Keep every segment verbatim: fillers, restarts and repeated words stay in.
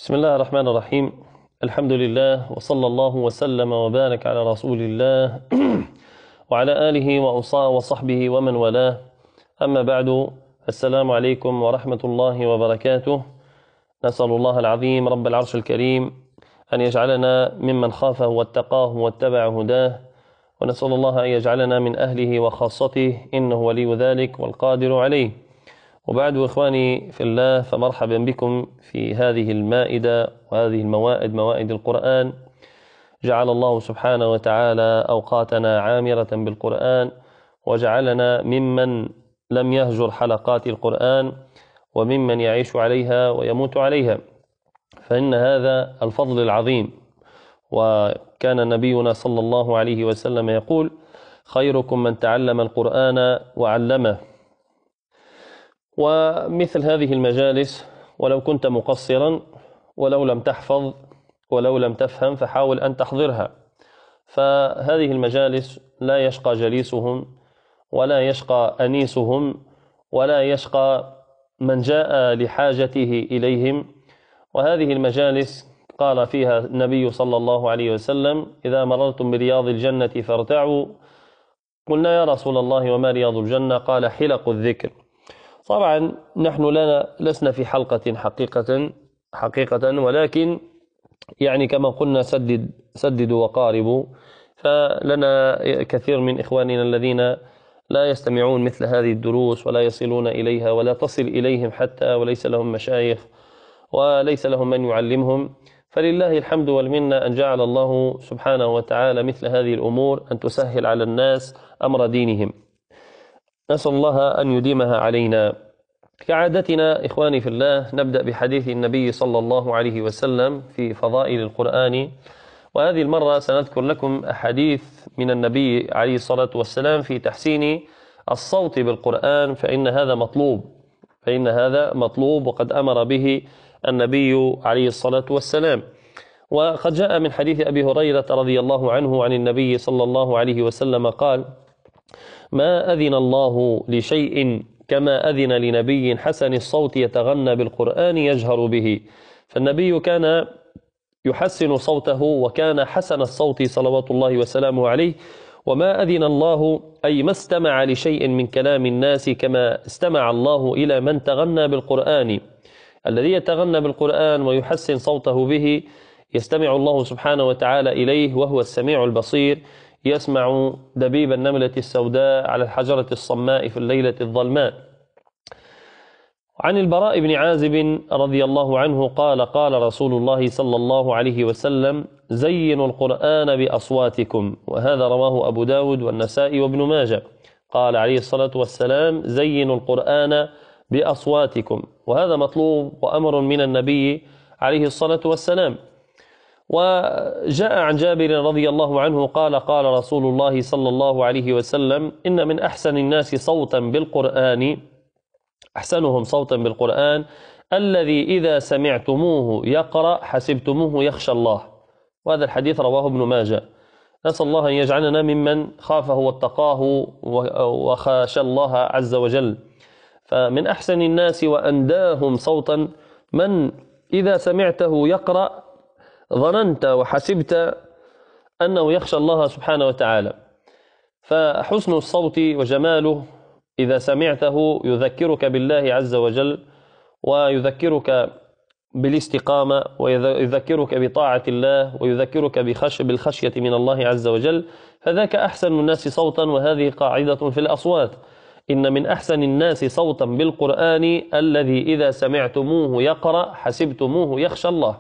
بسم الله الرحمن الرحيم. الحمد لله وصلى الله وسلم وبارك على رسول الله وعلى آله وصحبه ومن والاه. أما بعد، السلام عليكم ورحمة الله وبركاته. نسأل الله العظيم رب العرش الكريم أن يجعلنا ممن خافه واتقاه واتبع هداه، ونسأل الله أن يجعلنا من أهله وخاصته، إنه ولي ذلك والقادر عليه. وبعد، إخواني في الله، فمرحبا بكم في هذه المائدة وهذه الموائد، موائد القرآن. جعل الله سبحانه وتعالى أوقاتنا عامرة بالقرآن، وجعلنا ممن لم يهجر حلقات القرآن وممن يعيش عليها ويموت عليها، فإن هذا الفضل العظيم. وكان نبينا صلى الله عليه وسلم يقول: خيركم من تعلم القرآن وعلمه. ومثل هذه المجالس، ولو كنت مقصرا ولو لم تحفظ ولو لم تفهم فحاول أن تحضرها، فهذه المجالس لا يشقى جليسهم ولا يشقى أنيسهم ولا يشقى من جاء لحاجته إليهم. وهذه المجالس قال فيها النبي صلى الله عليه وسلم: إذا مررتم برياض الجنة فارتعوا. قلنا: يا رسول الله وما رياض الجنة؟ قال: حلق الذكر. طبعا نحن لنا لسنا في حلقة حقيقة حقيقة ولكن يعني كما قلنا سدد سددوا وقاربوا، فلنا كثير من إخواننا الذين لا يستمعون مثل هذه الدروس ولا يصلون إليها ولا تصل إليهم حتى، وليس لهم مشايخ وليس لهم من يعلمهم. فلله الحمد والمنة أن جعل الله سبحانه وتعالى مثل هذه الأمور أن تسهل على الناس أمر دينهم. نسأل الله أن يديمها علينا. كعادتنا إخواني في الله، نبدأ بحديث النبي صلى الله عليه وسلم في فضائل القرآن. وهذه المرة سنذكر لكم أحاديث من النبي عليه الصلاة والسلام في تحسين الصوت بالقرآن، فإن هذا مطلوب فإن هذا مطلوب وقد أمر به النبي عليه الصلاة والسلام. وقد جاء من حديث أبي هريرة رضي الله عنه عن النبي صلى الله عليه وسلم قال: ما أذن الله لشيء كما أذن لنبي حسن الصوت يتغنى بالقرآن يجهر به. فالنبي كان يحسن صوته وكان حسن الصوت صلوات الله وسلامه عليه. وما أذن الله أي ما استمع لشيء من كلام الناس كما استمع الله إلى من تغنى بالقرآن. الذي يتغنى بالقرآن ويحسن صوته به يستمع الله سبحانه وتعالى إليه، وهو السميع البصير، يسمع دبيب النملة السوداء على الحجرة الصماء في الليلة الظلماء. عن البراء بن عازب رضي الله عنه قال: قال رسول الله صلى الله عليه وسلم: زينوا القرآن بأصواتكم. وهذا رواه أبو داود والنسائي وابن ماجه. قال عليه الصلاة والسلام: زينوا القرآن بأصواتكم. وهذا مطلوب وأمر من النبي عليه الصلاة والسلام. وجاء عن جابر رضي الله عنه قال: قال رسول الله صلى الله عليه وسلم: إن من أحسن الناس صوتا بالقرآن أحسنهم صوتا بالقرآن الذي إذا سمعتموه يقرأ حسبتموه يخشى الله. وهذا الحديث رواه ابن ماجه. نسأل الله أن يجعلنا ممن خافه واتقاه وخشى الله عز وجل. فمن أحسن الناس وأنداهم صوتا من إذا سمعته يقرأ ظننت وحسبت أنه يخشى الله سبحانه وتعالى. فحسن الصوت وجماله إذا سمعته يذكرك بالله عز وجل، ويذكرك بالاستقامة، ويذكرك بطاعة الله، ويذكرك بخش بالخشية من الله عز وجل. فذاك أحسن الناس صوتا. وهذه قاعدة في الأصوات: إن من أحسن الناس صوتا بالقرآن الذي إذا سمعتموه يقرأ حسبتموه يخشى الله.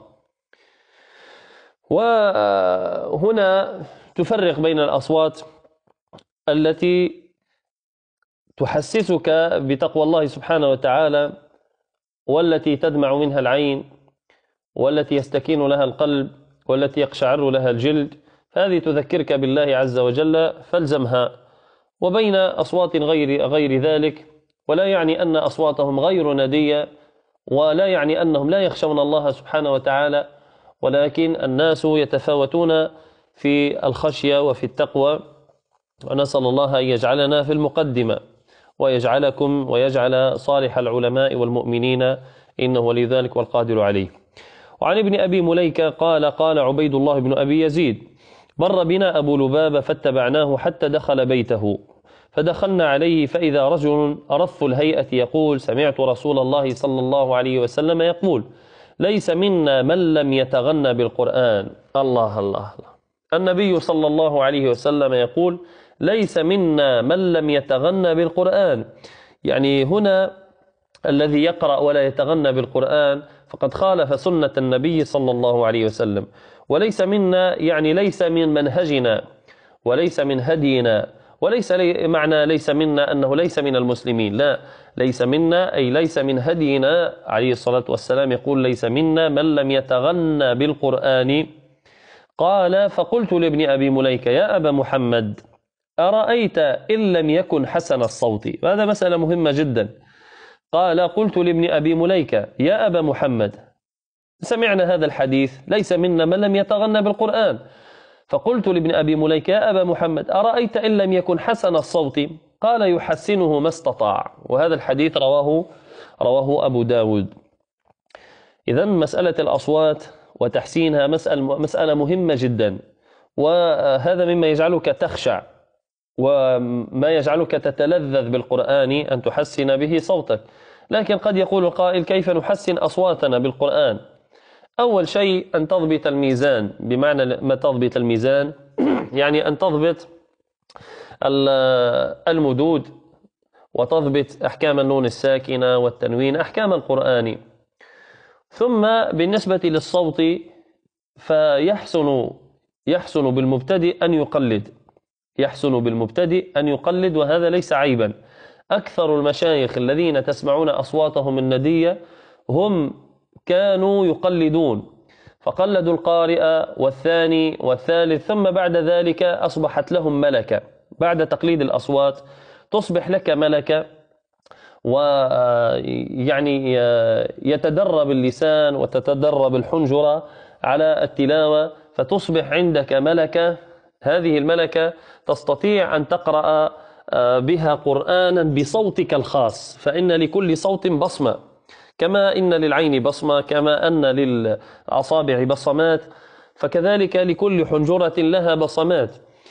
وهنا تفرق بين الأصوات التي تحسسك بتقوى الله سبحانه وتعالى، والتي تدمع منها العين، والتي يستكين لها القلب، والتي يقشعر لها الجلد، فهذه تذكرك بالله عز وجل فالزمها. وبين أصوات غير غير ذلك، ولا يعني أن أصواتهم غير ندية، ولا يعني أنهم لا يخشون الله سبحانه وتعالى، ولكن الناس يتفاوتون في الخشية وفي التقوى. ونسأل الله أن يجعلنا في المقدمة، ويجعلكم ويجعل صالح العلماء والمؤمنين، إنه ولي ذلك والقادر عليه. وعن ابن أبي مليكة قال قال عبيد الله بن أبي يزيد مر بنا أبو لبابة فاتبعناه حتى دخل بيته، فدخلنا عليه فإذا رجل أرث الهيئة يقول سمعت رسول الله صلى الله عليه وسلم يقول ليس منا من لم يتغنى بالقرآن. الله الله الله، النبي صلى الله عليه وسلم يقول ليس منا من لم يتغنى بالقرآن، يعني هنا الذي يقرأ ولا يتغنى بالقرآن فقد خالف سنة النبي صلى الله عليه وسلم. وليس منا يعني ليس من منهجنا وليس من هدينا، وليس لي معنى ليس منا أنه ليس من المسلمين، لا، ليس منا أي ليس من هدينا عليه الصلاة والسلام. يقول ليس منا من لم يتغنى بالقرآن. قال فقلت لابن أبي مليكة يا أبا محمد أرأيت إن لم يكن حسن الصوت؟ هذا مسألة مهمة جدا. قال قلت لابن أبي مليكة يا أبا محمد سمعنا هذا الحديث ليس منا من لم يتغنى بالقرآن، فقلت لابن أبي مليكة يا أبا محمد أرأيت إن لم يكن حسن الصوت؟ قال يحسنه ما استطاع. وهذا الحديث رواه رواه أبو داود. إذن مسألة الأصوات وتحسينها مسألة, مسألة مهمة جدا، وهذا مما يجعلك تخشع وما يجعلك تتلذذ بالقرآن أن تحسن به صوتك. لكن قد يقول القائل كيف نحسن أصواتنا بالقرآن؟ أول شيء أن تضبط الميزان. بمعنى ما تضبط الميزان يعني أن تضبط المدود وتضبط أحكام النون الساكنة والتنوين، أحكام القرآن. ثم بالنسبة للصوت فيحسن يحسن بالمبتدئ أن يقلد يحسن بالمبتدئ أن يقلد، وهذا ليس عيبا. أكثر المشايخ الذين تسمعون أصواتهم الندية هم كانوا يقلدون، فقلدوا القارئ والثاني والثالث، ثم بعد ذلك أصبحت لهم ملكة. بعد تقليد الأصوات تصبح لك ملكة، ويعني يتدرب اللسان وتتدرب الحنجرة على التلاوة، فتصبح عندك ملكة. هذه الملكة تستطيع أن تقرأ بها قرآنا بصوتك الخاص، فإن لكل صوت بصمة، كما إن للعين بصمة، كما أن للأصابع بصمات، فكذلك لكل حنجرة لها بصمات.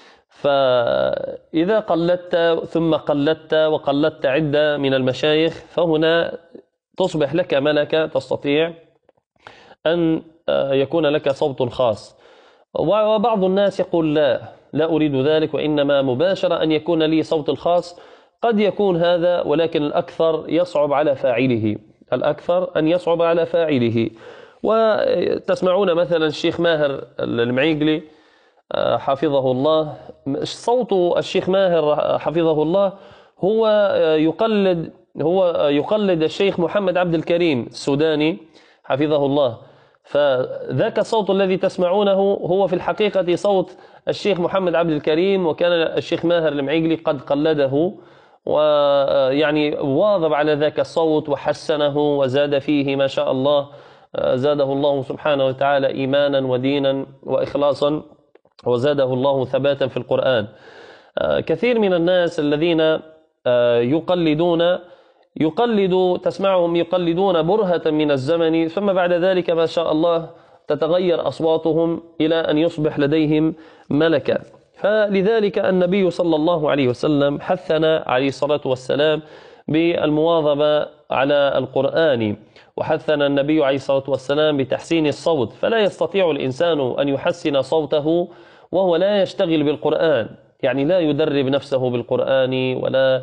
فإذا قلدت ثم قلدت وقلدت عدة من المشايخ فهنا تصبح لك ملكة، تستطيع أن يكون لك صوت خاص. وبعض الناس يقول لا لا أريد ذلك، وإنما مباشرة أن يكون لي صوت الخاص. قد يكون هذا، ولكن الأكثر يصعب على فاعله الأكثر أن يصعب على فاعله. وتسمعون مثلا الشيخ ماهر المعيقلي حفظه الله، صوت الشيخ ماهر حفظه الله هو يقلد هو يقلد الشيخ محمد عبد الكريم السوداني حفظه الله. فذاك الصوت الذي تسمعونه هو في الحقيقة صوت الشيخ محمد عبد الكريم، وكان الشيخ ماهر المعيقلي قد قلده ويعني واظب على ذاك الصوت وحسنه وزاد فيه ما شاء الله، زاده الله سبحانه وتعالى إيمانا ودينا وإخلاصا، وزاده الله ثباتا في القرآن. كثير من الناس الذين يقلدون يقلد تسمعهم يقلدون برهة من الزمن، ثم بعد ذلك ما شاء الله تتغير أصواتهم إلى أن يصبح لديهم ملكة. فلذلك النبي صلى الله عليه وسلم حثنا عليه الصلاة والسلام بالمواظبة على القرآن، وحثنا النبي عليه الصلاة والسلام بتحسين الصوت. فلا يستطيع الإنسان أن يحسن صوته وهو لا يشتغل بالقرآن، يعني لا يدرب نفسه بالقرآن ولا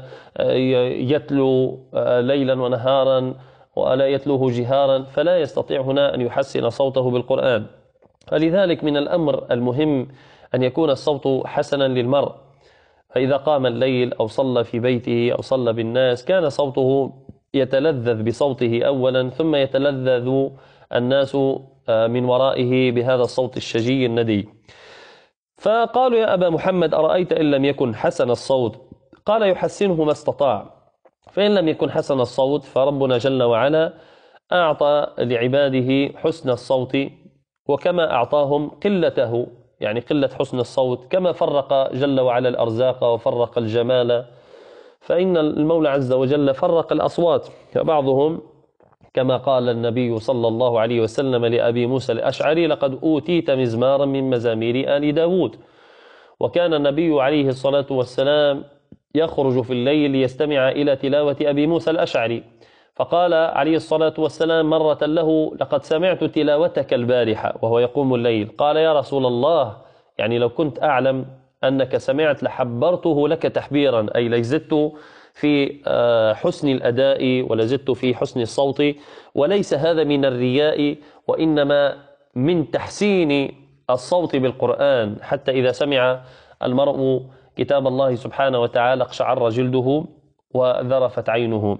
يتلو ليلا ونهارا ولا يتلوه جهارا، فلا يستطيع هنا أن يحسن صوته بالقرآن. فلذلك من الأمر المهم أن يكون الصوت حسنا للمرء، فإذا قام الليل أو صلى في بيته أو صلى بالناس كان صوته يتلذذ بصوته أولا، ثم يتلذذ الناس من ورائه بهذا الصوت الشجي الندي. فقالوا يا أبا محمد أرأيت إن لم يكن حسن الصوت؟ قال يحسنه ما استطاع. فإن لم يكن حسن الصوت فربنا جل وعلا أعطى لعباده حسن الصوت، وكما أعطاهم قلته، يعني قلة حسن الصوت، كما فرق جل وعلا الأرزاق وفرق الجمال، فإن المولى عز وجل فرق الأصوات، فبعضهم كما قال النبي صلى الله عليه وسلم لأبي موسى الأشعري: لقد أوتيت مزمارا من مزامير آل داود. وكان النبي عليه الصلاة والسلام يخرج في الليل ليستمع إلى تلاوة أبي موسى الأشعري، فقال عليه الصلاة والسلام مرة له: لقد سمعت تلاوتك البارحة وهو يقوم الليل. قال: يا رسول الله، يعني لو كنت أعلم أنك سمعت لحبرته لك تحبيرا، أي لزدت في حسن الأداء ولزدت في حسن الصوت، وليس هذا من الرياء وإنما من تحسين الصوت بالقرآن، حتى إذا سمع المرء كتاب الله سبحانه وتعالى اقشعر جلده وذرفت عينه.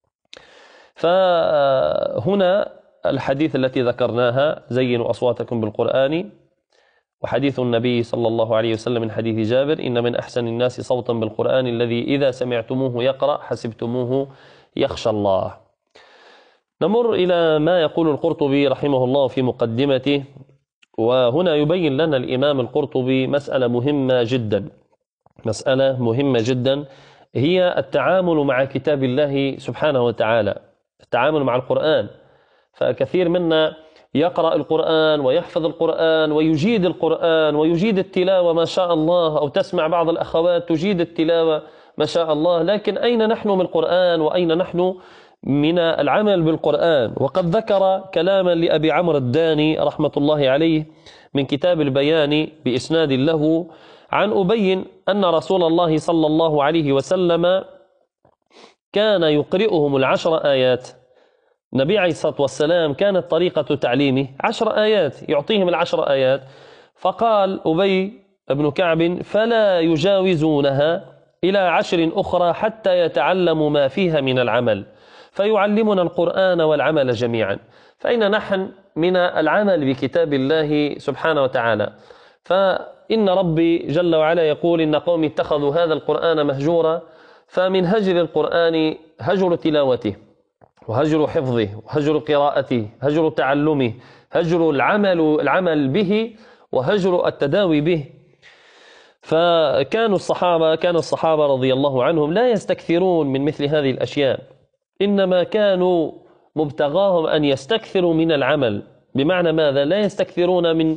فهنا الحديث التي ذكرناها: زينوا أصواتكم بالقرآن، وحديث النبي صلى الله عليه وسلم من حديث جابر: إن من أحسن الناس صوتا بالقرآن الذي إذا سمعتموه يقرأ حسبتموه يخشى الله. نمر إلى ما يقول القرطبي رحمه الله في مقدمته، وهنا يبين لنا الإمام القرطبي مسألة مهمة جدا، مسألة مهمة جدا هي التعامل مع كتاب الله سبحانه وتعالى، التعامل مع القرآن. فكثير منا يقرأ القرآن ويحفظ القرآن ويجيد القرآن ويجيد التلاوة ما شاء الله، أو تسمع بعض الأخوات تجيد التلاوة ما شاء الله، لكن أين نحن من القرآن وأين نحن من العمل بالقرآن؟ وقد ذكر كلاما لأبي عمرو الداني رحمة الله عليه من كتاب البيان بإسناد له عن أبي أن رسول الله صلى الله عليه وسلم كان يقرئهم العشر آيات. النبي عليه الصلاة والسلام كانت طريقة تعليمه عشر آيات، يعطيهم العشر آيات. فقال أبي بن كعب: فلا يجاوزونها إلى عشر أخرى حتى يتعلموا ما فيها من العمل، فيعلمنا القرآن والعمل جميعا. فأين نحن من العمل بكتاب الله سبحانه وتعالى؟ فإن ربي جل وعلا يقول: إن قوم اتخذوا هذا القرآن مهجورا. فمن هجر القرآن هجر تلاوته، وهجر حفظه، وهجر قراءته، هجر تعلمه، هجر العمل العمل به، وهجر التداوي به. فكانوا الصحابة كان الصحابة رضي الله عنهم لا يستكثرون من مثل هذه الأشياء، إنما كانوا مبتغاهم أن يستكثروا من العمل. بمعنى ماذا؟ لا يستكثرون من،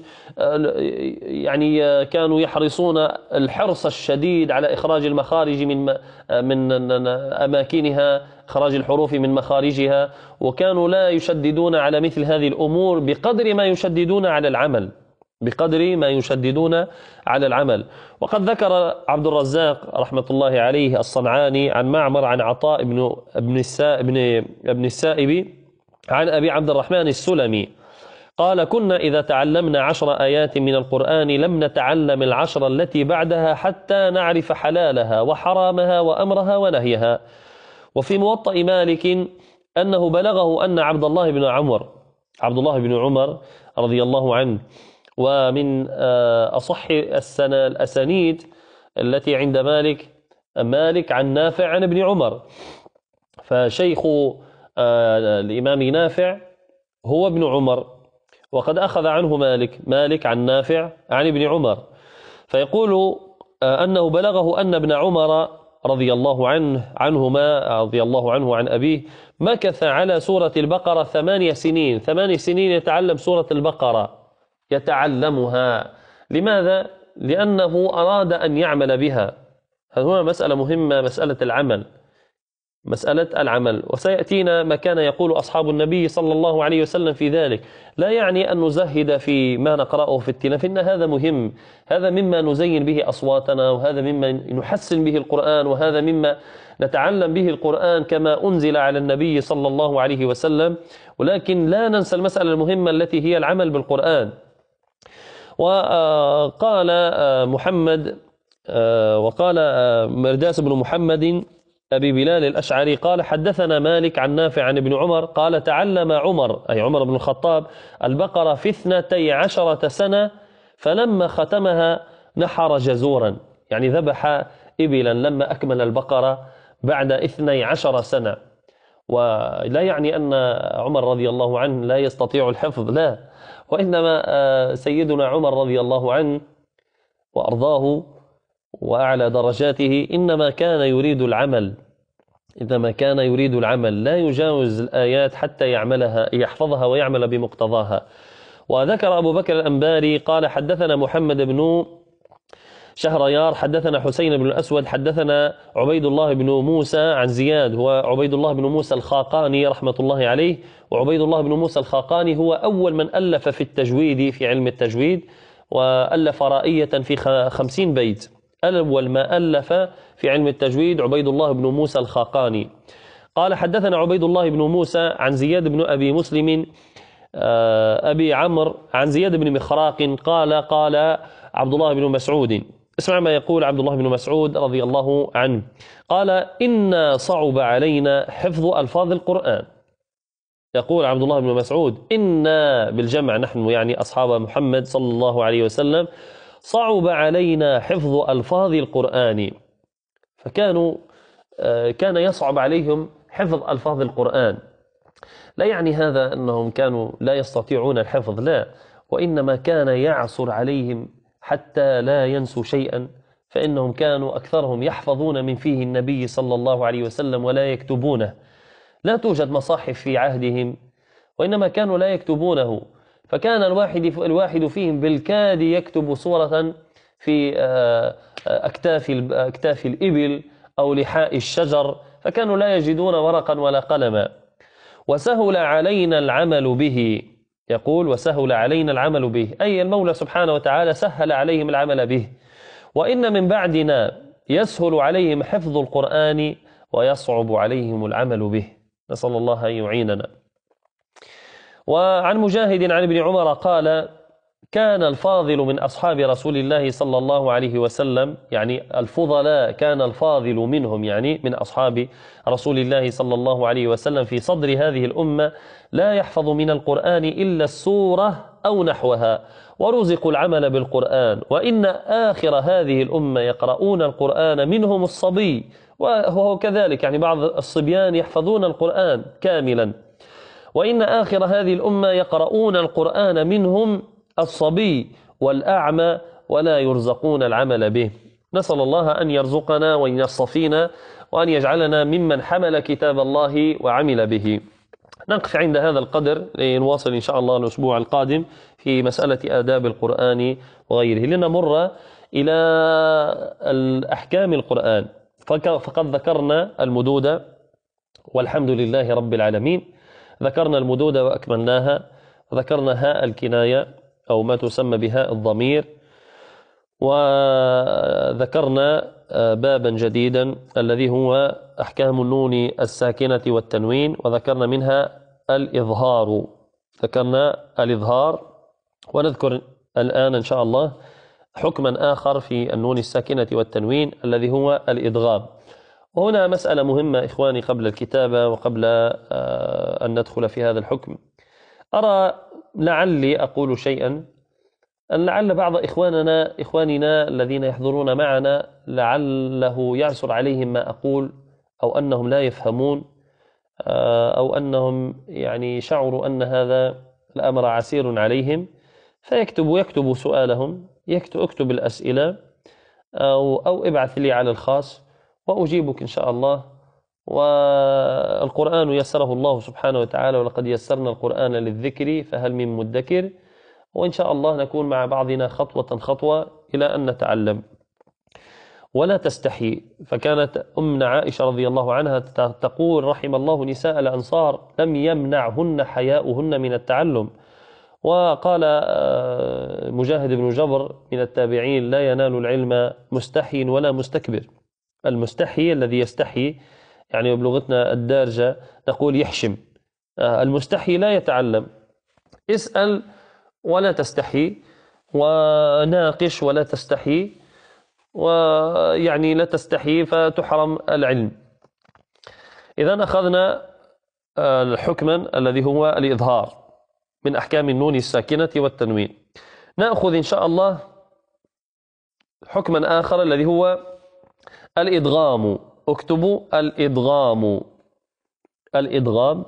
يعني كانوا يحرصون الحرص الشديد على إخراج المخارج من من أماكنها، إخراج الحروف من مخارجها، وكانوا لا يشددون على مثل هذه الأمور بقدر ما يشددون على العمل، بقدر ما يشددون على العمل. وقد ذكر عبد الرزاق رحمة الله عليه الصنعاني عن معمر عن عطاء بن ابن ابن السائب عن أبي عبد الرحمن السلمي قال: كنا إذا تعلمنا عشر آيات من القرآن لم نتعلم العشر التي بعدها حتى نعرف حلالها وحرامها وأمرها ونهيها. وفي موطأ مالك أنه بلغه أن عبد الله بن عمر عبد الله بن عمر رضي الله عنه، ومن أصح الأسانيد التي عند مالك مالك عن نافع عن ابن عمر، فشيخ الإمام نافع هو ابن عمر، وقد أخذ عنه مالك مالك عن نافع عن ابن عمر. فيقول أنه بلغه أن ابن عمر رضي الله عنه عنهما رضي الله عنه عن أبيه مكث على سورة البقرة ثمانية سنين ثمانية سنين يتعلم سورة البقرة، يتعلمها. لماذا؟ لأنه أراد أن يعمل بها. هذه مسألة مهمة، مسألة العمل، مسألة العمل. وسيأتينا ما كان يقول أصحاب النبي صلى الله عليه وسلم في ذلك. لا يعني أن نزهد في ما نقرأه في التلاوة، فإن هذا مهم، هذا مما نزين به أصواتنا، وهذا مما نحسن به القرآن، وهذا مما نتعلم به القرآن كما أنزل على النبي صلى الله عليه وسلم. ولكن لا ننسى المسألة المهمة التي هي العمل بالقرآن. وقال محمد وقال مرداس بن محمد أبي بلال الأشعري قال: حدثنا مالك عن نافع عن ابن عمر قال: تعلم عمر أي عمر بن الخطاب البقرة في اثنتي عشرة سنة، فلما ختمها نحر جزورا، يعني ذبح إبلا لما أكمل البقرة بعد اثني عشر سنة. ولا يعني أن عمر رضي الله عنه لا يستطيع الحفظ، لا، وإنما سيدنا عمر رضي الله عنه وأرضاه وأعلى درجاته إنما كان يريد العمل، إنما كان يريد العمل، لا يجاوز الآيات حتى يعملها يحفظها ويعمل بمقتضاها. وذكر أبو بكر الأنباري قال حدثنا محمد بن شهريار حدثنا حسين بن الأسود حدثنا عبيد الله بن موسى عن زياد، هو عبيد الله بن موسى الخاقاني رحمة الله عليه. وعبيد الله بن موسى الخاقاني هو أول من ألف في التجويد، في علم التجويد، وألف رائية في خمسين بيت. أول ما ألف في علم التجويد عبيد الله بن موسى الخاقاني. قال حدثنا عبيد الله بن موسى عن زياد بن أبي مسلم أبي عمرو عن زياد بن مخراق قال قال عبد الله بن مسعود، اسمع ما يقول عبد الله بن مسعود رضي الله عنه، قال إن صعب علينا حفظ ألفاظ القرآن. يقول عبد الله بن مسعود إنا بالجمع نحن يعني أصحاب محمد صلى الله عليه وسلم صعب علينا حفظ ألفاظ القرآن، فكانوا كان يصعب عليهم حفظ ألفاظ القرآن. لا يعني هذا أنهم كانوا لا يستطيعون الحفظ، لا، وإنما كان يعصر عليهم حتى لا ينسوا شيئا، فإنهم كانوا أكثرهم يحفظون من فيه النبي صلى الله عليه وسلم ولا يكتبونه. لا توجد مصاحف في عهدهم، وإنما كانوا لا يكتبونه، فكان الواحد الواحد فيهم بالكاد يكتب صورة في أكتاف أكتاف الإبل أو لحاء الشجر، فكانوا لا يجدون ورقا ولا قلما. وسهل علينا العمل به، يقول وسهل علينا العمل به، أي المولى سبحانه وتعالى سهل عليهم العمل به. وإن من بعدنا يسهل عليهم حفظ القرآن ويصعب عليهم العمل به، نسأل الله أن يعيننا. وعن مجاهد عن ابن عمر قال كان الفاضل من أصحاب رسول الله صلى الله عليه وسلم، يعني الفضلاء كان الفاضل منهم يعني من أصحاب رسول الله صلى الله عليه وسلم في صدر هذه الأمة لا يحفظ من القرآن إلا السورة أو نحوها، ورزقوا العمل بالقرآن. وإن آخر هذه الأمة يقرؤون القرآن منهم الصبي، وهو كذلك يعني بعض الصبيان يحفظون القرآن كاملا. وإن آخر هذه الأمة يقرؤون القرآن منهم الصبي والأعمى ولا يرزقون العمل به. نسأل الله أن يرزقنا وأن يصطفينا وأن يجعلنا ممن حمل كتاب الله وعمل به. نقف عند هذا القدر لنواصل إن شاء الله الأسبوع القادم في مسألة آداب القرآن وغيره، لنمر إلى الأحكام القرآن. فقد ذكرنا المدود والحمد لله رب العالمين، ذكرنا المدود وأكملناها، ذكرنا هاء الكناية أو ما تسمى بهاء الضمير، وذكرنا بابا جديدا الذي هو أحكام النون الساكنة والتنوين، وذكرنا منها الإظهار، ذكرنا الإظهار. ونذكر الآن إن شاء الله حكما آخر في النون الساكنة والتنوين الذي هو الإدغام. وهنا مسألة مهمة إخواني قبل الكتابة وقبل أن ندخل في هذا الحكم، أرى لعلي أقول شيئا، لعل بعض إخواننا إخواننا الذين يحضرون معنا لعله يعسر عليهم ما أقول، أو أنهم لا يفهمون، أو أنهم يعني شعروا أن هذا الأمر عسير عليهم، فيكتب يكتب سؤالهم، يكتب اكتب الأسئلة أو أو ابعث لي على الخاص وأجيبك إن شاء الله. والقرآن يسره الله سبحانه وتعالى، ولقد يسرنا القرآن للذكر فهل من مدكر، وإن شاء الله نكون مع بعضنا خطوة خطوة إلى أن نتعلم. ولا تستحي، فكانت أمنا عائشة رضي الله عنها تقول رحم الله نساء الأنصار لم يمنعهن حياؤهن من التعلم. وقال مجاهد بن جبر من التابعين لا ينال العلم مستحي ولا مستكبر. المستحي الذي يستحي يعني بلغتنا الدارجة نقول يحشم، المستحي لا يتعلم. اسأل ولا تستحي، وناقش ولا تستحي، ويعني لا تستحي فتحرم العلم. إذن أخذنا الحكما الذي هو الإظهار من أحكام النون الساكنة والتنوين. نأخذ إن شاء الله حكما آخر الذي هو الإدغام. اكتبوا الإدغام. الإدغام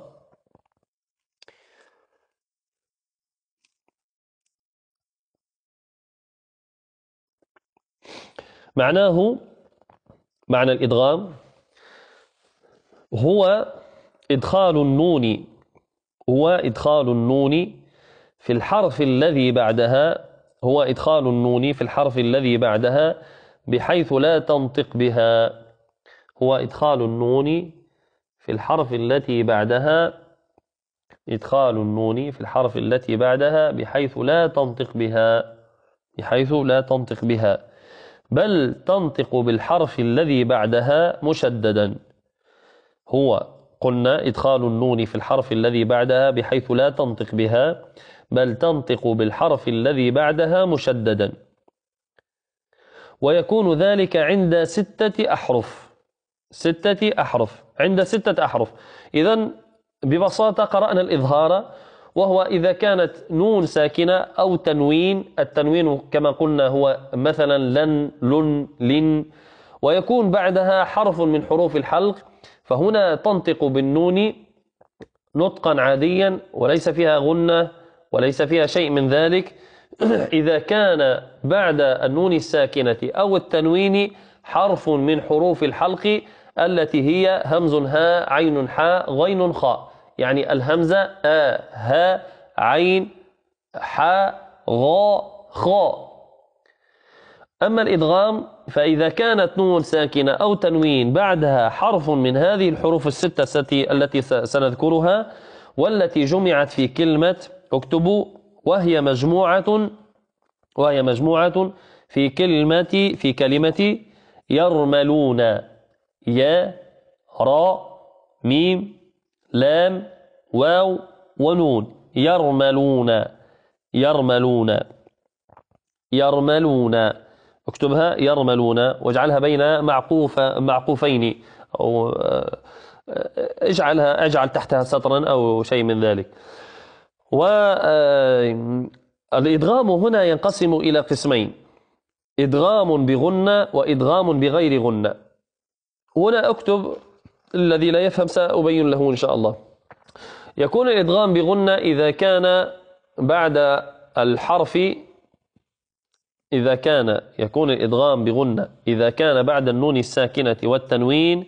معناه، معنى الإدغام هو إدخال النون هو إدخال النون في الحرف الذي بعدها هو إدخال النون في الحرف الذي بعدها بحيث لا تنطق بها هو إدخال النون في الحرف التي بعدها إدخال النون في الحرف التي بعدها بحيث لا تنطق بها بحيث لا تنطق بها بل تنطق بالحرف الذي بعدها مشددا هو قلنا إدخال النون في الحرف الذي بعدها بحيث لا تنطق بها بل تنطق بالحرف الذي بعدها مشددا ويكون ذلك عند ستة أحرف ستة أحرف عند ستة أحرف إذن ببساطة قرأنا الإظهار وهو إذا كانت نون ساكنة أو تنوين التنوين كما قلنا هو مثلا لن لن لن ويكون بعدها حرف من حروف الحلق فهنا تنطق بالنون نطقا عاديا وليس فيها غنة وليس فيها شيء من ذلك إذا كان بعد النون الساكنة أو التنوين حرف من حروف الحلق التي هي همز ها عين حاء غين خاء يعني الهمزة آ ها عين حاء غاء خاء أما الإدغام فإذا كانت نون ساكنة أو تنوين بعدها حرف من هذه الحروف الستة التي سنذكرها والتي جمعت في كلمة اكتبوا وهي مجموعة وهي مجموعة في كلمة في كلمة يرملون يا راء ميم لام واو ونون يرملون يرملون يرملون اكتبها يرملون واجعلها بين معقوف معقوفين أو اجعلها اجعل تحتها سطرا أو شيء من ذلك. والإدغام هنا ينقسم إلى قسمين إدغام بغنة وإدغام بغير غنة. هنا أكتب الذي لا يفهم سأبين له إن شاء الله. يكون الإدغام بغنة إذا كان بعد الحرف إذا كان يكون الإدغام بغنة إذا كان بعد النون الساكنة والتنوين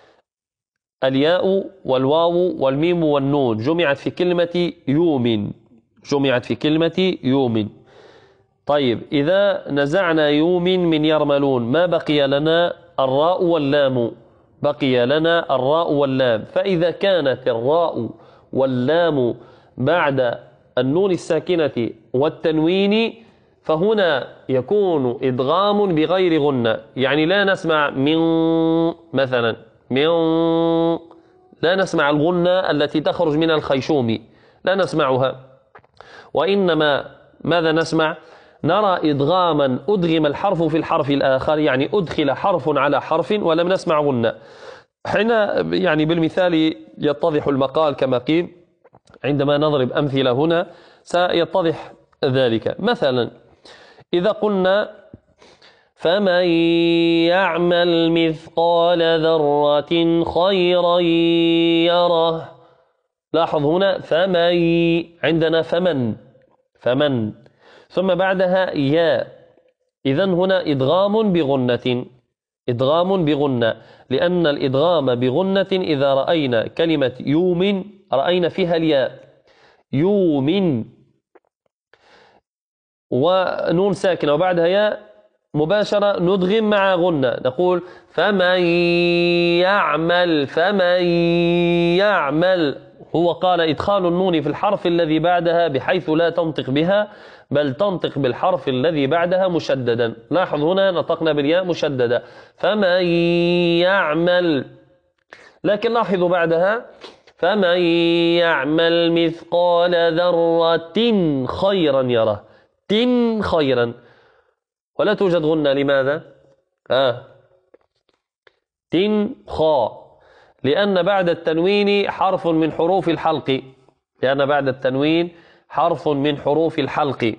الياء والواو والميم والنون جمعت في كلمة يوم جمعت في كلمة يوم. طيب إذا نزعنا يوم من يرملون ما بقي لنا الراء واللام بقي لنا الراء واللام فإذا كانت الراء واللام بعد النون الساكنة والتنوين فهنا يكون إدغام بغير غنة يعني لا نسمع من مثلا من لا نسمع الغنة التي تخرج من الخيشوم لا نسمعها وإنما ماذا نسمع نرى إدغاما أدغم الحرف في الحرف الآخر يعني أدخل حرف على حرف ولم نسمع غنة. حين يعني بالمثال يتضح المقال كما قيل عندما نضرب أمثلة هنا سيتضح ذلك. مثلا إذا قلنا فمن يعمل مثقال ذرة خيرا يره لاحظ هنا فمن عندنا فمن فمن ثم بعدها يا إذن هنا إدغام بغنة إدغام بغنة لأن الإدغام بغنة إذا رأينا كلمة يوم رأينا فيها الياء يوم ونون ساكنة وبعدها ياء مباشرة ندغم مع غنة نقول فمن يعمل فمن يعمل هو قال إدخال النون في الحرف الذي بعدها بحيث لا تنطق بها بل تنطق بالحرف الذي بعدها مشددا. لاحظ هنا نطقنا بالياء مشددة فمن يعمل لكن لاحظوا بعدها فمن يعمل مثقال ذرة خيرا يره تن خيرا ولا توجد غنة لماذا؟ آه. تن خاء لأن بعد التنوين حرف من حروف الحلق لأن بعد التنوين حرف من حروف الحلق.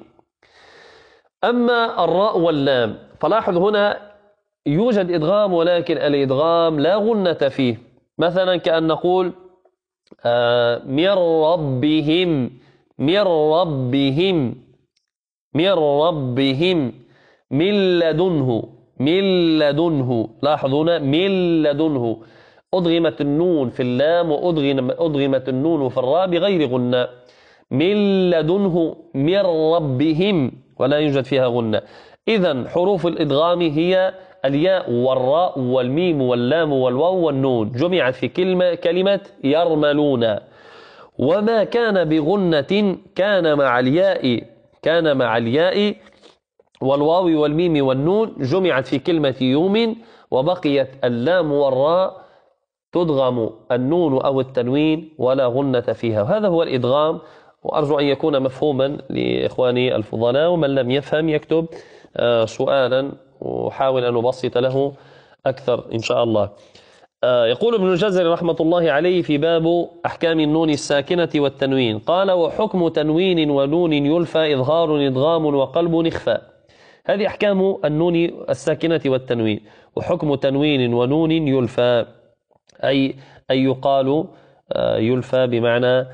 أما الراء واللام فلاحظ هنا يوجد إدغام ولكن الإدغام لا غنة فيه مثلا كأن نقول آه من ربهم من ربهم من ربهم من لدنه من لدنه لاحظونا من لدنه أدغمت النون في اللام وأدغمت النون في الراء بغير غنة. من لدنه من ربهم ولا يوجد فيها غنة. إذن حروف الإدغام هي الياء والراء والميم واللام والواو والنون جمعت في كلمة كلمة يرملون. وما كان بغنة كان مع الياء كان مع الياء والواو والميم والنون جمعت في كلمة يوم، وبقيت اللام والراء تدغم النون أو التنوين ولا غنة فيها. وهذا هو الإدغام، وأرجو أن يكون مفهوما لإخواني الفضلاء، ومن لم يفهم يكتب سؤالا وحاول أن أبسط له أكثر إن شاء الله. يقول ابن الجزري رحمة الله عليه في باب أحكام النون الساكنة والتنوين، قال: وحكم تنوين ونون يلفى إظهار إدغام وقلب إخفاء. هذه أحكام النون الساكنة والتنوين. وحكم تنوين ونون يلفى أي أي يقال يلفى بمعنى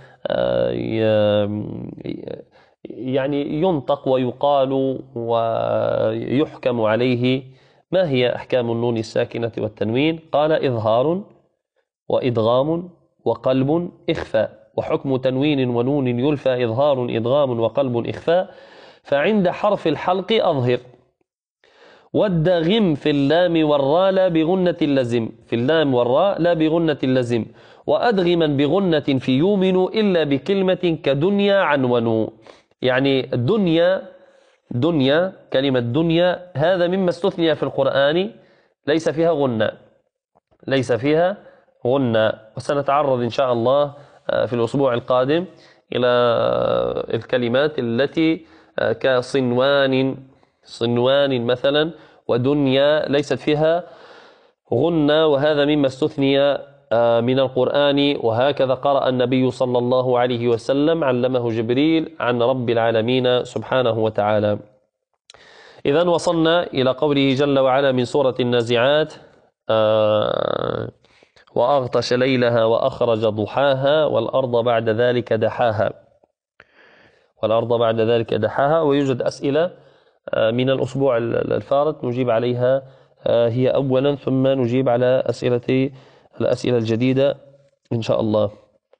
يعني ينطق ويقال ويحكم عليه. ما هي أحكام النون الساكنة والتنوين؟ قال: إظهار وإدغام وقلب إخفاء. وحكم تنوين ونون يلفى إظهار إدغام وقلب إخفاء. فعند حرف الحلق أظهر، والدغم في اللام والراء لا بغنة اللزم في اللام والراء لا بغنة اللزم. وأدغما بغنة في يؤمن إلا بكلمة كدنيا عنون. يعني الدنيا دنيا كلمة دنيا هذا مما استثني في القرآن ليس فيها غنة ليس فيها غنة وسنتعرض إن شاء الله في الأسبوع القادم إلى الكلمات التي كصنوان صنوان مثلا ودنيا ليست فيها غنة، وهذا مما استثني من القرآن. وهكذا قرأ النبي صلى الله عليه وسلم علمه جبريل عن رب العالمين سبحانه وتعالى. إذن وصلنا إلى قوله جل وعلا من سورة النازعات: آه وأغطش ليلها وأخرج ضحاها والأرض بعد ذلك دحاها والأرض بعد ذلك دحاها. ويوجد أسئلة من الأسبوع الفارط نجيب عليها هي أولا، ثم نجيب على أسئلة الأسئلة الجديدة إن شاء الله.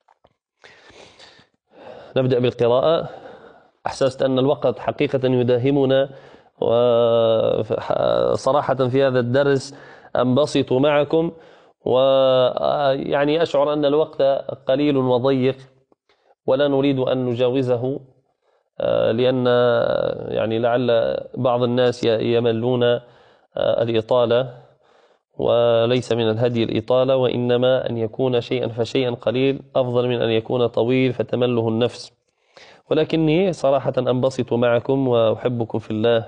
نبدأ بالقراءة. أحسست أن الوقت حقيقة يداهمنا، وصراحة في هذا الدرس أنبسط معكم، ويعني أشعر أن الوقت قليل وضيق ولا نريد أن نجاوزه، لأن يعني لعل بعض الناس يملون الإطالة، وليس من الهدي الإطالة، وإنما أن يكون شيئا فشيئا قليل أفضل من أن يكون طويل فتمله النفس. ولكني صراحة أنبسط معكم وأحبكم في الله.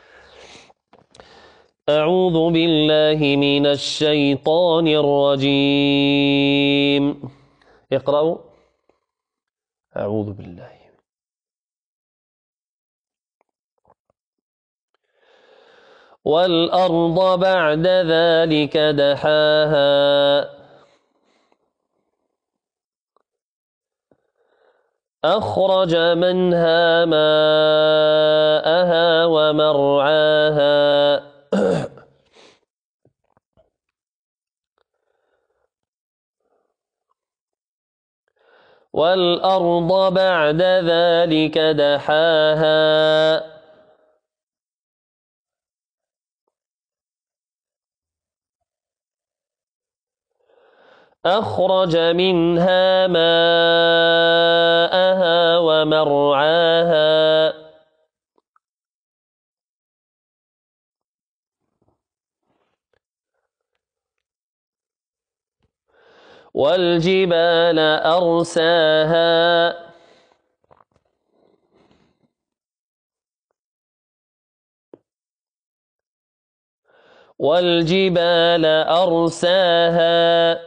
أعوذ بالله من الشيطان الرجيم. اقرأوا. أعوذ بالله. والأرض بعد ذلك دحاها أخرج منها ماءها ومرعاها والأرض بعد ذلك دحاها أخرج منها ماءها ومرعاها والجبال أرساها والجبال أرساها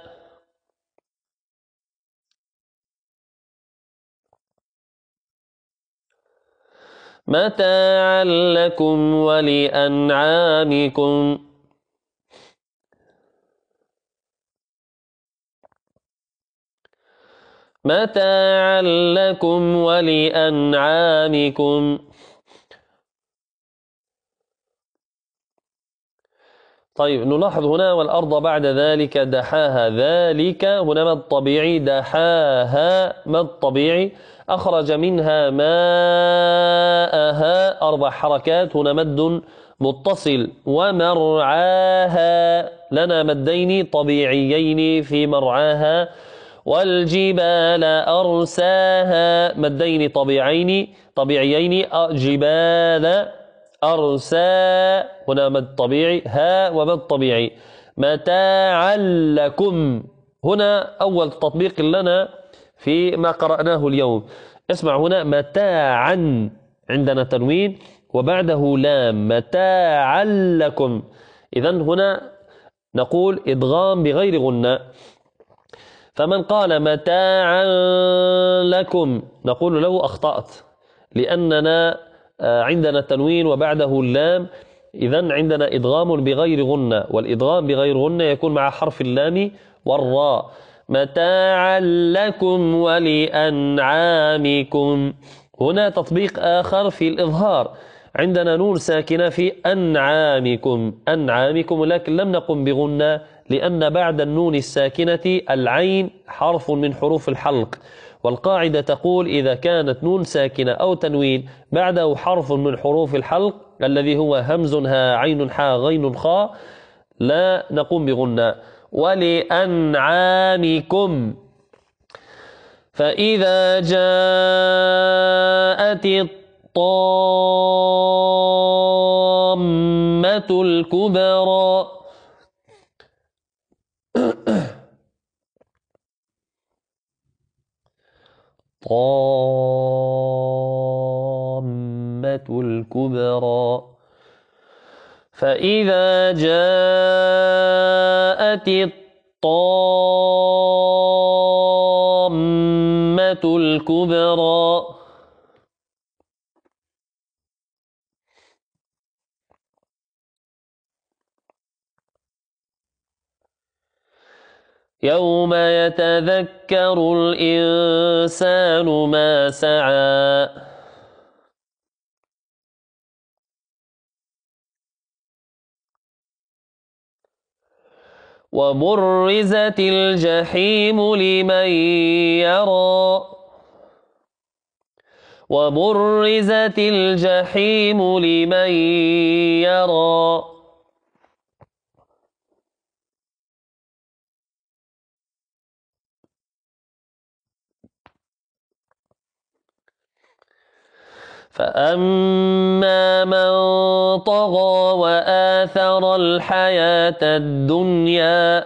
متاعا لكم ولأنعامكم متاعا لكم ولأنعامكم طيب نلاحظ هنا والأرض بعد ذلك دحاها، ذلك هنا مد طبيعي، دحاها مد طبيعي، أخرج منها ماءها أربع حركات، هنا مد متصل، ومرعاها لنا مدين طبيعيين في مرعاها، والجبال أرساها مدين طبيعيين طبيعيين جبال أرسى هنا مد طبيعي، ها ومد طبيعي، متاعا لكم. هنا أول تطبيق لنا في ما قرأناه اليوم. اسمع هنا متاعا عندنا تنوين وبعده لام، متاعا لكم. إذن هنا نقول إدغام بغير غنة. فمن قال متاعا لكم نقول له أخطأت، لأننا عندنا تنوين وبعده اللام، إذن عندنا إدغام بغير غنة، والإدغام بغير غنة يكون مع حرف اللام والراء. متاعا لكم ولأنعامكم. هنا تطبيق آخر في الإظهار، عندنا نون ساكنة في أنعامكم أنعامكم، لكن لم نقم بغنة لأن بعد النون الساكنة العين حرف من حروف الحلق، والقاعدة تقول إذا كانت نون ساكنة أو تنوين بعده حرف من حروف الحلق الذي هو همز ها عين حا غين خاء لا نقوم بغنى. ولأنعامكم. فإذا جاءت الطامة الكبرى طامة الكبرى فإذا جاءت الطامة الكبرى يوم يتذكر الإنسان ما سعى وبرزت الجحيم لمن يرى وبرزت الجحيم لمن يرى فأما من طغى وآثر الحياة الدنيا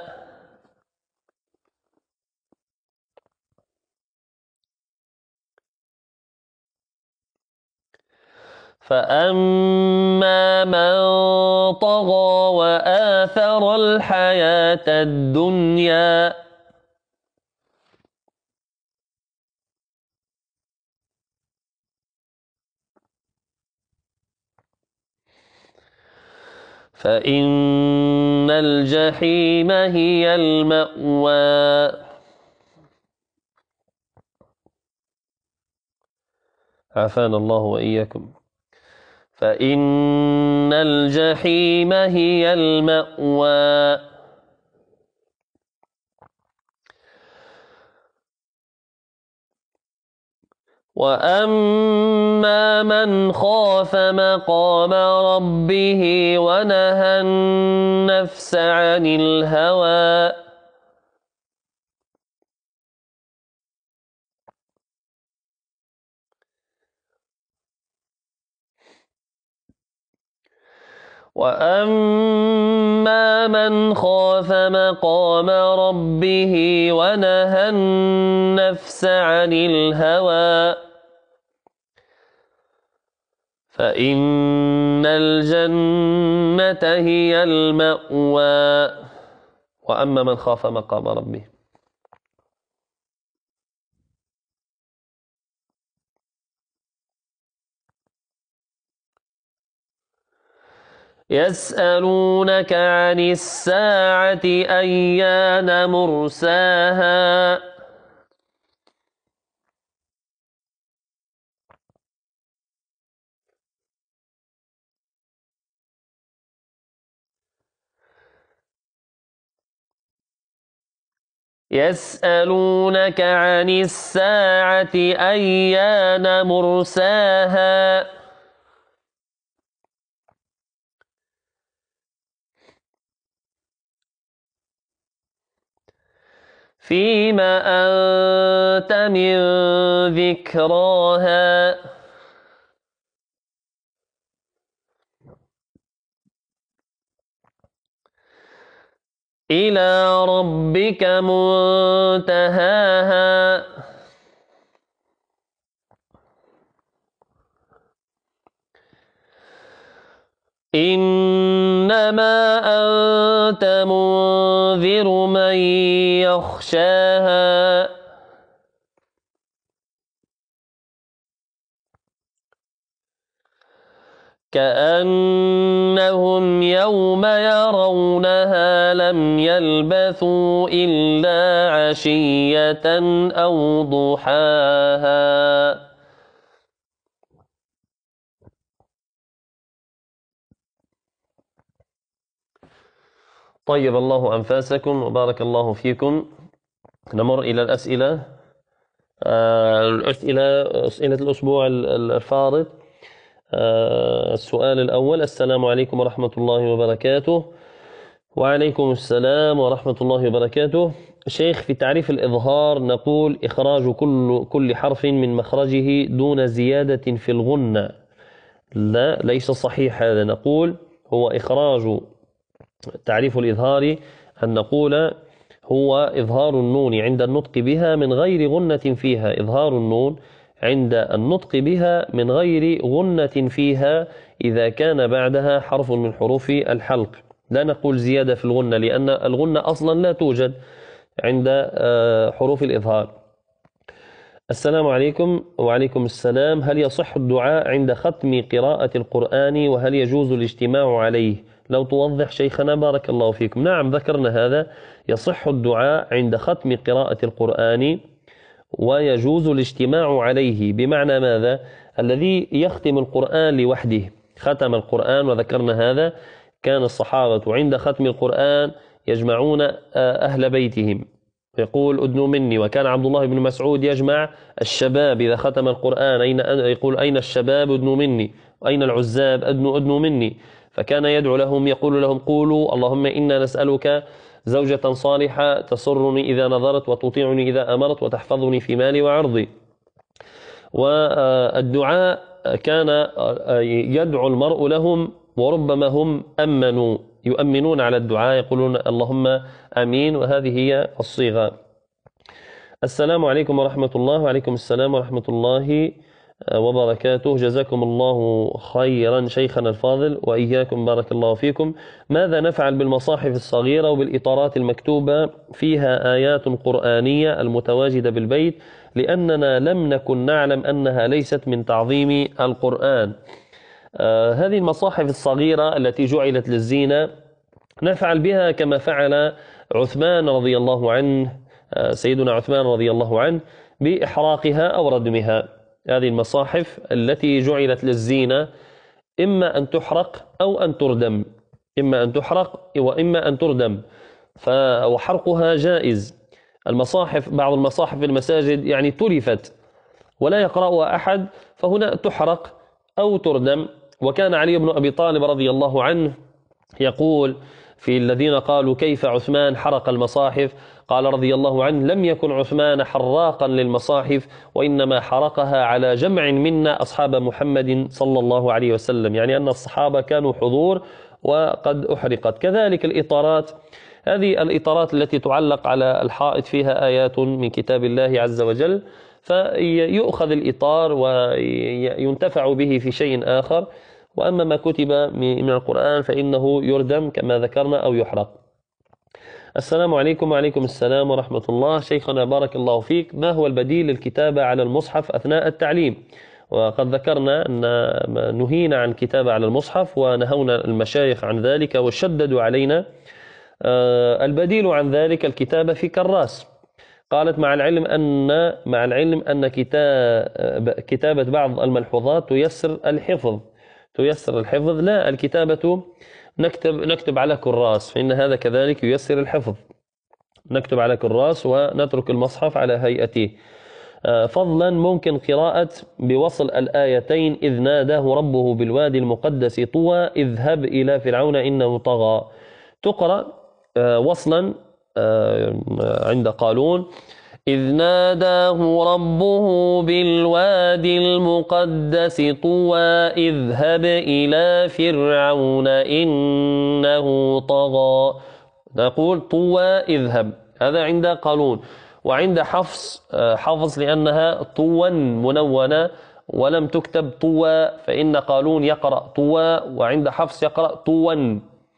فأما من طغى وآثر الحياة الدنيا فإن الجحيم هي المأوى. عافانا الله وإياكم. فإن الجحيم هي المأوى. وأما من خاف مقام ربه ونهى النفس عن الهوى وأما من خاف مقام ربه ونهى النفس عن الهوى فإن الجنة هي المأوى. وأما من خاف مقام ربه. يسألونك عن الساعة أيان مرساها يسألونك عن الساعة أيان مرساها فيما أنت من ذكراها إلى ربك منتهاها إنما أنت منذر من يخشاها كأنهم يوم يرونها لم يلبثوا إلا عشية أو ضحاها. طيب الله أنفاسكم وبارك الله فيكم. نمر إلى الأسئلة. الأسئلة أسئلة الأسبوع الفارط. السؤال الأول: السلام عليكم ورحمة الله وبركاته. وعليكم السلام ورحمة الله وبركاته. شيخ، في تعريف الإظهار نقول إخراج كل كل حرف من مخرجه دون زيادة في الغنة. لا، ليس صحيح هذا. نقول هو إخراج تعريف الإظهار أن نقول هو إظهار النون عند النطق بها من غير غنة فيها. إظهار النون عند النطق بها من غير غنة فيها إذا كان بعدها حرف من حروف الحلق. لا نقول زيادة في الغنة، لأن الغنة أصلا لا توجد عند حروف الإظهار. السلام عليكم. وعليكم السلام. هل يصح الدعاء عند ختم قراءة القرآن، وهل يجوز الاجتماع عليه؟ لو توضح شيخنا بارك الله فيكم. نعم، ذكرنا هذا. يصح الدعاء عند ختم قراءة القرآن ويجوز الاجتماع عليه. بمعنى ماذا؟ الذي يختم القرآن لوحده ختم القرآن، وذكرنا هذا. كان الصحابة عند ختم القرآن يجمعون أهل بيتهم، يقول أدنوا مني. وكان عبد الله بن مسعود يجمع الشباب إذا ختم القرآن، أين يقول أين الشباب أدنوا مني، وأين العزاب أدنوا أدنوا مني. فكان يدعو لهم يقول لهم: قولوا اللهم إنا نسألك زوجة صالحة تسرني إذا نظرت وتطيعني إذا أمرت وتحفظني في مالي وعرضي. والدعاء كان يدعو المرء لهم، وربما هم أمنوا يؤمنون على الدعاء، يقولون اللهم أمين، وهذه هي الصيغة. السلام عليكم ورحمة الله. وعليكم السلام ورحمة الله وبركاته. جزاكم الله خيرا شيخنا الفاضل، وإياكم بارك الله فيكم. ماذا نفعل بالمصاحف الصغيرة وبالإطارات المكتوبة فيها آيات قرآنية المتواجدة بالبيت، لأننا لم نكن نعلم أنها ليست من تعظيم القرآن؟ آه هذه المصاحف الصغيرة التي جعلت للزينة نفعل بها كما فعل عثمان رضي الله عنه، آه سيدنا عثمان رضي الله عنه، بإحراقها أو ردمها. هذه المصاحف التي جعلت للزينة إما أن تحرق أو أن تردم، إما أن تحرق وإما أن تردم، وحرقها جائز. المصاحف بعض المصاحف في المساجد يعني تلفت ولا يقرأها أحد، فهنا تحرق أو تردم. وكان علي بن أبي طالب رضي الله عنه يقول في الذين قالوا كيف عثمان حرق المصاحف، قال رضي الله عنه: لم يكن عثمان حراقا للمصاحف، وإنما حرقها على جمع منا أصحاب محمد صلى الله عليه وسلم، يعني أن الصحابة كانوا حضور وقد أحرقت. كذلك الإطارات، هذه الإطارات التي تعلق على الحائط فيها آيات من كتاب الله عز وجل، فيؤخذ الإطار وينتفع به في شيء آخر. وأما ما كتب من القرآن فإنه يردم كما ذكرنا أو يحرق. السلام عليكم. وعليكم السلام ورحمة الله. شيخنا بارك الله فيك، ما هو البديل للكتابة على المصحف أثناء التعليم؟ وقد ذكرنا أن نهينا عن الكتابة على المصحف ونهونا المشايخ عن ذلك وشددوا علينا. البديل عن ذلك الكتابة في كراس. قالت مع العلم أن مع العلم أن كتابة بعض الملحوظات تيسر الحفظ تيسر الحفظ لا، الكتابة نكتب نكتب على كراس، فإن هذا كذلك ييسر الحفظ. نكتب على كراس ونترك المصحف على هيئته. فضلا ممكن قراءة بوصل الآيتين إذ ناداه ربه بالوادي المقدس طوى اذهب إلى فرعون إنه طغى، تقرأ وصلا عند قالون إذ ناداه ربه بالوادي المقدس طوى اذهب إلى فرعون إنه طغى، نقول طوى اذهب، هذا عند قالون. وعند حفص حفص لأنها طوى منونة ولم تكتب طوى، فإن قالون يقرأ طوى وعند حفص يقرأ طوى.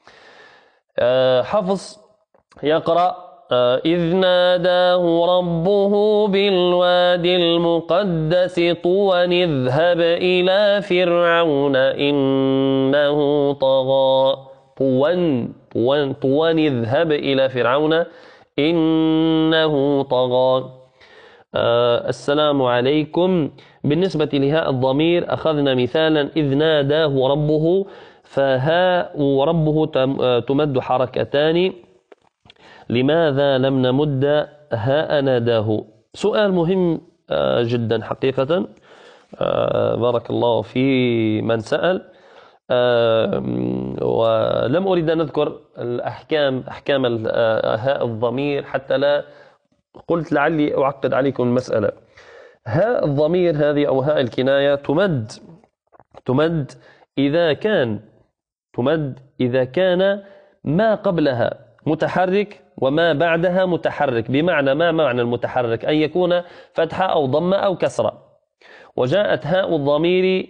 حفص يقرأ إذ ناداه ربه بالوادي المقدس طوى اذهب إلى فرعون إنه طغى، طوى طوى طوى اذهب إلى فرعون إنه طغى. آه السلام عليكم. بالنسبة لهاء الضمير أخذنا مثالا إذ ناداه ربه، فهاء ربه تمد حركتان، لماذا لم نمد هاء ناداه؟ سؤال مهم آه جدا حقيقة. آه بارك الله في من سأل. آه ولم أريد أن أذكر الأحكام أحكام هاء الضمير حتى لا، قلت لعلي أعقد عليكم المسألة. هاء الضمير هذه أو هاء الكناية تمد تمد إذا كان تمد إذا كان ما قبلها متحرك وما بعدها متحرك. بمعنى ما معنى المتحرك؟ أن يكون فتحة أو ضمة أو كسرة. وجاءت هاء الضمير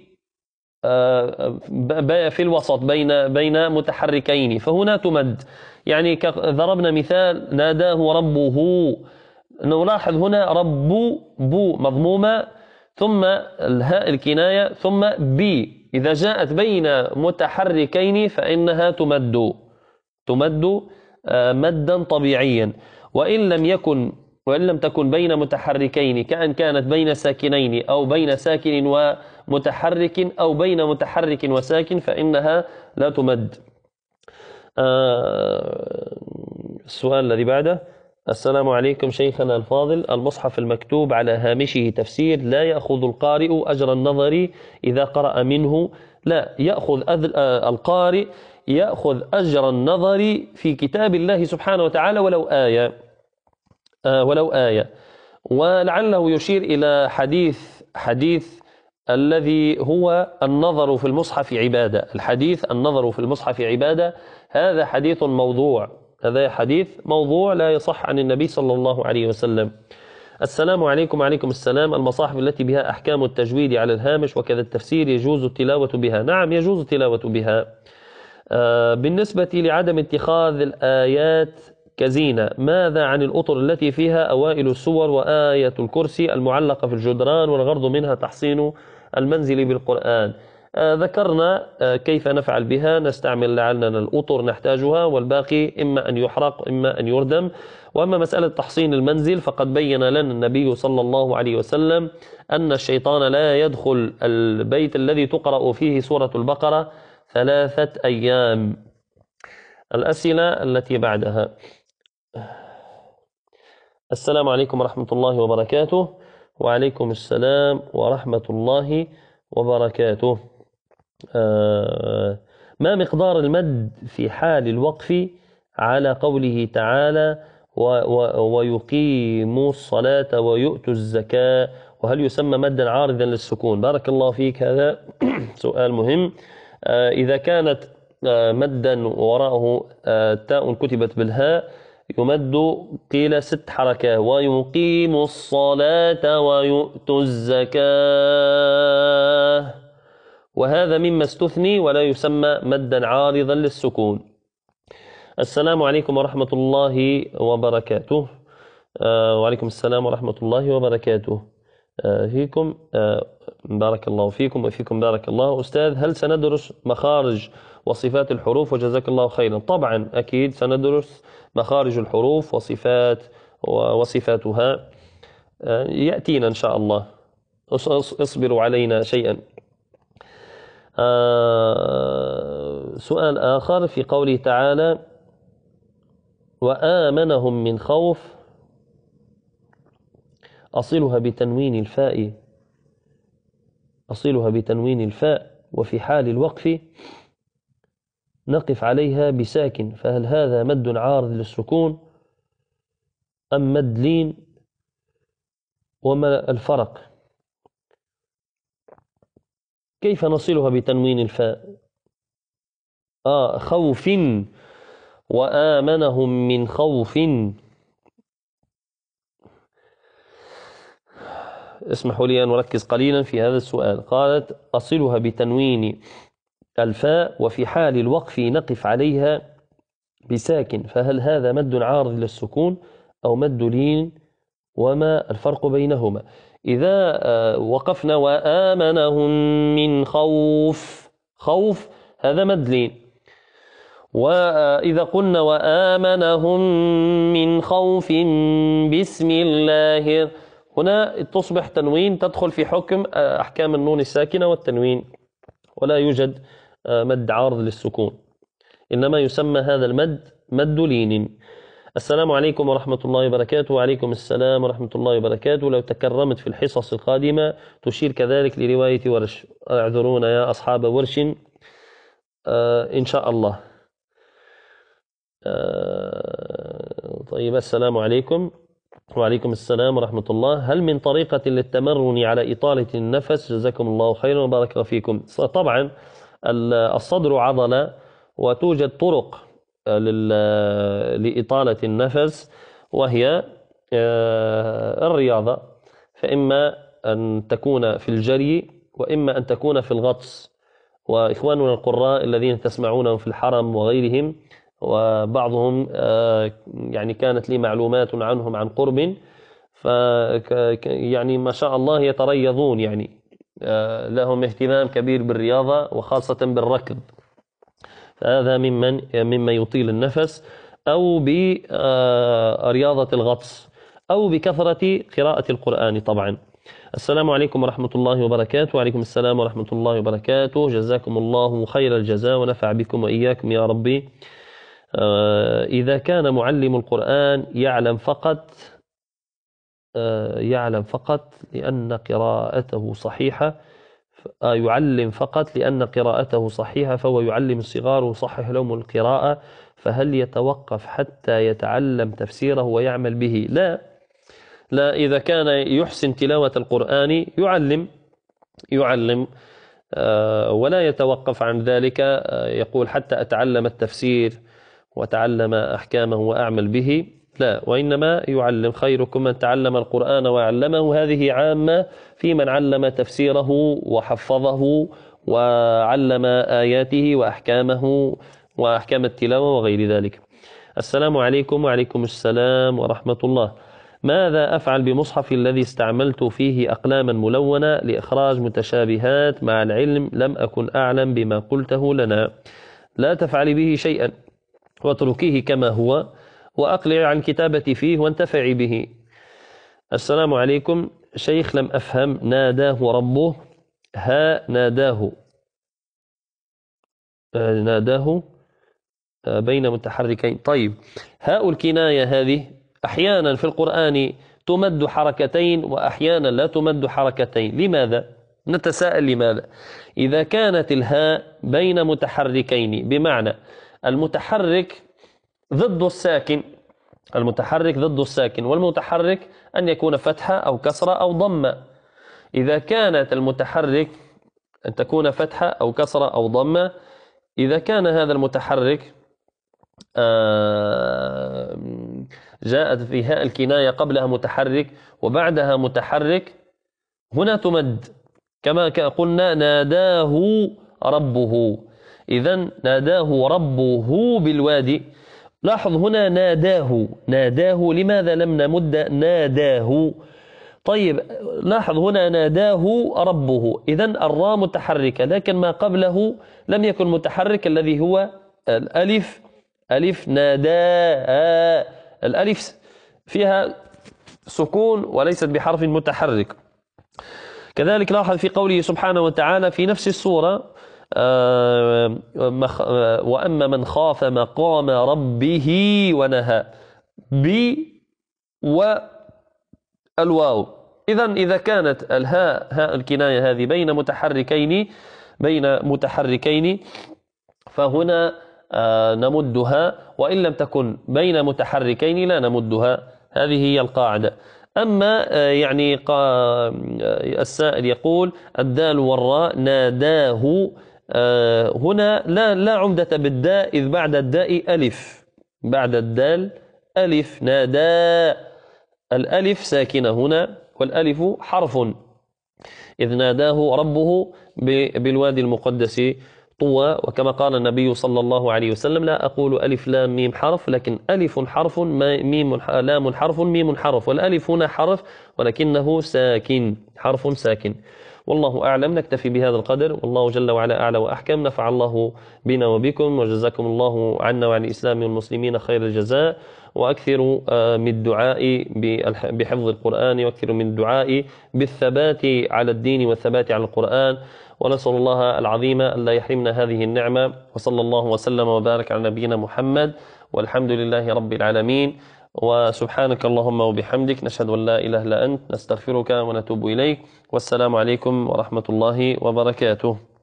في الوسط بين بين متحركين، فهنا تمد. يعني ضربنا مثال ناداه ربه، نلاحظ هنا رب بو مضمومة ثم الهاء الكناية ثم بي، إذا جاءت بين متحركين فإنها تمد تمد مدا طبيعيا. وإن لم يكن وإن لم تكن بين متحركين، كأن كانت بين ساكنين أو بين ساكن ومتحرك أو بين متحرك وساكن، فإنها لا تمد. آه السؤال الذي بعده: السلام عليكم شيخنا الفاضل، المصحف المكتوب على هامشه تفسير لا يأخذ القارئ أجر النظر إذا قرأ منه. لا، يأخذ القارئ يأخذ أجر النظر في كتاب الله سبحانه وتعالى ولو آية آه ولو آية. ولعله يشير إلى حديث حديث الذي هو النظر في المصحف عبادة. الحديث النظر في المصحف عبادة، هذا حديث موضوع هذا حديث موضوع لا يصح عن النبي صلى الله عليه وسلم. السلام عليكم. وعليكم السلام. المصاحف التي بها أحكام التجويد على الهامش وكذا التفسير يجوز التلاوة بها؟ نعم، يجوز التلاوة بها. آه بالنسبة لعدم اتخاذ الآيات كزينة، ماذا عن الأطر التي فيها أوائل السور وآية الكرسي المعلقة في الجدران والغرض منها تحصين المنزل بالقرآن؟ آه ذكرنا آه كيف نفعل بها. نستعمل لعلنا الأطر نحتاجها، والباقي إما أن يحرق إما أن يردم. وأما مسألة تحصين المنزل فقد بين لنا النبي صلى الله عليه وسلم أن الشيطان لا يدخل البيت الذي تقرأ فيه سورة البقرة ثلاثة أيام. الأسئلة التي بعدها: السلام عليكم ورحمة الله وبركاته. وعليكم السلام ورحمة الله وبركاته. آه ما مقدار المد في حال الوقف على قوله تعالى ويقيموا الصلاة ويؤتوا الزكاة، وهل يسمى مدا عارضا للسكون؟ بارك الله فيك، هذا سؤال مهم. آه إذا كانت آه مدا وراءه آه تاء كتبت بالهاء يمد قيل ست حركات: ويقيم الصلاة ويؤتوا الزكاة، وهذا مما استثني ولا يسمى مدا عارضا للسكون. السلام عليكم ورحمة الله وبركاته. آه وعليكم السلام ورحمة الله وبركاته. آه فيكم آه بارك الله فيكم وفيكم بارك الله. أستاذ، هل سندرس مخارج وصفات الحروف؟ وجزاك الله خيرا. طبعا أكيد سندرس مخارج الحروف وصفات وصفاتها، يأتينا إن شاء الله، اصبروا علينا شيئا. سؤال آخر في قوله تعالى وآمنهم من خوف أصلها بتنوين الفاء أصلها بتنوين الفاء وفي حال الوقف نقف عليها بساكن، فهل هذا مد عارض للسكون أم مد لين؟ وما الفرق؟ كيف نصلها بتنوين الفاء؟ آه خوف، وآمنهم من خوف. اسمحوا لي أن أركز قليلا في هذا السؤال. قالت أصلها بتنوين الفاء وفي حال الوقف نقف عليها بساكن، فهل هذا مد عارض للسكون أو مد لين؟ وما الفرق بينهما؟ إذا وقفنا وآمنهم من خوف، خوف هذا مد لين. وإذا قلنا وآمنهم من خوف بسم الله، هنا تصبح تنوين، تدخل في حكم أحكام النون الساكنة والتنوين، ولا يوجد مد عارض للسكون، إنما يسمى هذا المد مد لين. السلام عليكم ورحمة الله وبركاته. وعليكم السلام ورحمة الله وبركاته. لو تكرمت في الحصص القادمة تشير كذلك لرواية ورش، اعذرونا يا أصحاب ورش. آه إن شاء الله. آه طيب، السلام عليكم. وعليكم السلام ورحمة الله. هل من طريقة للتمرن على إطالة النفس؟ جزاكم الله خيرا وبارك فيكم. طبعا الصدر عضلة، وتوجد طرق لإطالة النفس، وهي الرياضة، فإما أن تكون في الجري وإما أن تكون في الغطس. وإخواننا القراء الذين تسمعونهم في الحرم وغيرهم، وبعضهم يعني كانت لي معلومات عنهم عن قرب، ف يعني ما شاء الله يتريضون، يعني لهم اهتمام كبير بالرياضة وخاصة بالركض، فهذا ممن مما يطيل النفس، أو برياضة الغطس، أو بكثرة قراءة القرآن طبعا. السلام عليكم ورحمة الله وبركاته. وعليكم السلام ورحمة الله وبركاته. جزاكم الله خير الجزاء ونفع بكم وإياكم يا ربي. إذا كان معلم القرآن يعلم فقط يعلم فقط لأن قراءته صحيحة يعلم فقط لأن قراءته صحيحة فهو يعلم الصغار ويصحح لهم القراءة، فهل يتوقف حتى يتعلم تفسيره ويعمل به؟ لا لا إذا كان يحسن تلاوة القرآن يعلم يعلم ولا يتوقف عن ذلك، يقول حتى أتعلم التفسير وتعلم أحكامه وأعمل به، لا، وإنما يعلم. خيركم من تعلم القرآن وعلمه، هذه عامة في من علم تفسيره وحفظه وعلم آياته وأحكامه وأحكام التلاوة وغير ذلك. السلام عليكم. وعليكم السلام ورحمة الله. ماذا أفعل بمصحف الذي استعملت فيه أقلاما ملونة لإخراج متشابهات مع العلم لم أكن أعلم بما قلته لنا؟ لا تفعلي به شيئا واتركيه كما هو وأقلع عن كتابة فيه وانتفعي به. السلام عليكم. شيخ لم أفهم، ناداه ربه، ها ناداه ناداه بين متحركين. طيب، هاء الكناية هذه أحيانا في القرآن تمد حركتين وأحيانا لا تمد حركتين. لماذا؟ نتساءل لماذا؟ إذا كانت الهاء بين متحركين بمعنى المتحرك ضد الساكن، المتحرك ضد الساكن، والمتحرك أن يكون فتحة أو كسرة أو ضمة. إذا كانت المتحرك أن تكون فتحة أو كسرة أو ضمة، إذا كان هذا المتحرك جاءت في هاء الكناية قبلها متحرك وبعدها متحرك، هنا تمد كما قلنا ناداه ربه. إذن ناداه ربه بالوادي. لاحظ هنا ناداه ناداه لماذا لم نمد ناداه؟ طيب، لاحظ هنا ناداه ربه، إذن الراء متحركة لكن ما قبله لم يكن متحرك الذي هو الألف. ألف ناداء، الألف فيها سكون وليست بحرف متحرك. كذلك لاحظ في قوله سبحانه وتعالى في نفس السورة وأما من خاف مقام ربه ونهى ب والواو. إذن إذا كانت الهاء هاء الكناية هذه بين متحركين بين متحركين فهنا نمدها، وإن لم تكن بين متحركين لا نمدها. هذه هي القاعدة. أما يعني السائل يقول الدال والراء ناداه، هنا لا لا عمدة بالداء إذ بعد الداء ألف، بعد الدال ألف. نادى الألف ساكنة هنا، والألف حرف، إذ ناداه ربه بالوادي المقدس طوى. وكما قال النبي صلى الله عليه وسلم لا أقول ألف لام ميم حرف، لكن ألف حرف ميم لام حرف ميم حرف، والألف هنا حرف ولكنه ساكن، حرف ساكن. والله أعلم. نكتفي بهذا القدر، والله جل وعلا أعلى وأحكم. نفع الله بنا وبكم، وجزاكم الله عنا وعن الإسلام والمسلمين خير الجزاء. وأكثروا من الدعاء بحفظ القرآن، وأكثروا من الدعاء بالثبات على الدين والثبات على القرآن. ونسأل الله العظيم أن لا يحرمنا هذه النعمة. وصلى الله وسلم وبارك على نبينا محمد، والحمد لله رب العالمين. وسبحانك اللهم وبحمدك، نشهد أن لا إله إلا أنت، نستغفرك ونتوب إليك. والسلام عليكم ورحمة الله وبركاته.